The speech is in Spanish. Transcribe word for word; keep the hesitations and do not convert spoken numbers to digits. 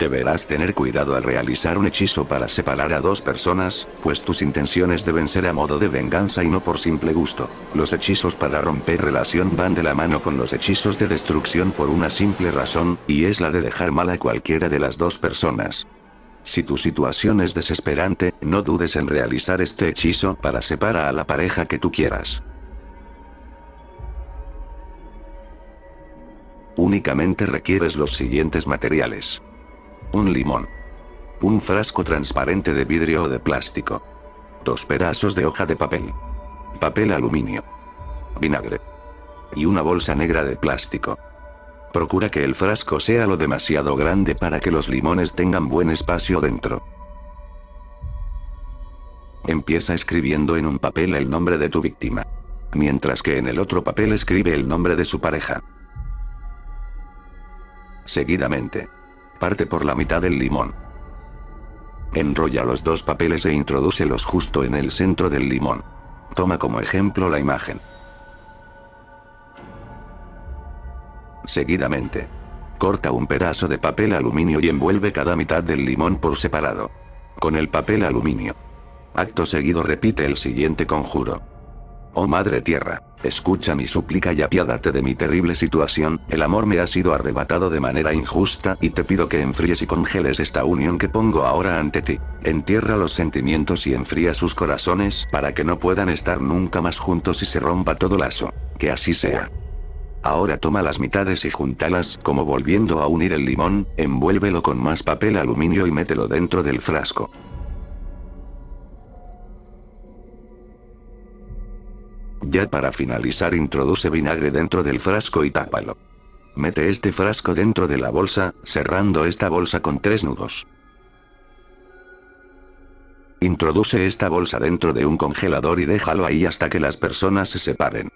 Deberás tener cuidado al realizar un hechizo para separar a dos personas, pues tus intenciones deben ser a modo de venganza y no por simple gusto. Los hechizos para romper relación van de la mano con los hechizos de destrucción por una simple razón, y es la de dejar mal a cualquiera de las dos personas. Si tu situación es desesperante, no dudes en realizar este hechizo para separar a la pareja que tú quieras. Únicamente requieres los siguientes materiales. Un limón. Un frasco transparente de vidrio o de plástico. Dos pedazos de hoja de papel. Papel aluminio. Vinagre. Y una bolsa negra de plástico. Procura que el frasco sea lo demasiado grande para que los limones tengan buen espacio dentro. Empieza escribiendo en un papel el nombre de tu víctima. Mientras que en el otro papel escribe el nombre de su pareja. Seguidamente. Parte por la mitad del limón. Enrolla los dos papeles e introdúcelos justo en el centro del limón. Toma como ejemplo la imagen. Seguidamente. Corta un pedazo de papel aluminio y envuelve cada mitad del limón por separado. Con el papel aluminio. Acto seguido repite el siguiente conjuro. Oh Madre Tierra, escucha mi súplica y apiádate de mi terrible situación, el amor me ha sido arrebatado de manera injusta y te pido que enfríes y congeles esta unión que pongo ahora ante ti. Entierra los sentimientos y enfría sus corazones para que no puedan estar nunca más juntos y se rompa todo lazo. Que así sea. Ahora toma las mitades y júntalas como volviendo a unir el limón, envuélvelo con más papel aluminio y mételo dentro del frasco. Ya para finalizar introduce vinagre dentro del frasco y tápalo. Mete este frasco dentro de la bolsa, cerrando esta bolsa con tres nudos. Introduce esta bolsa dentro de un congelador y déjalo ahí hasta que las personas se separen.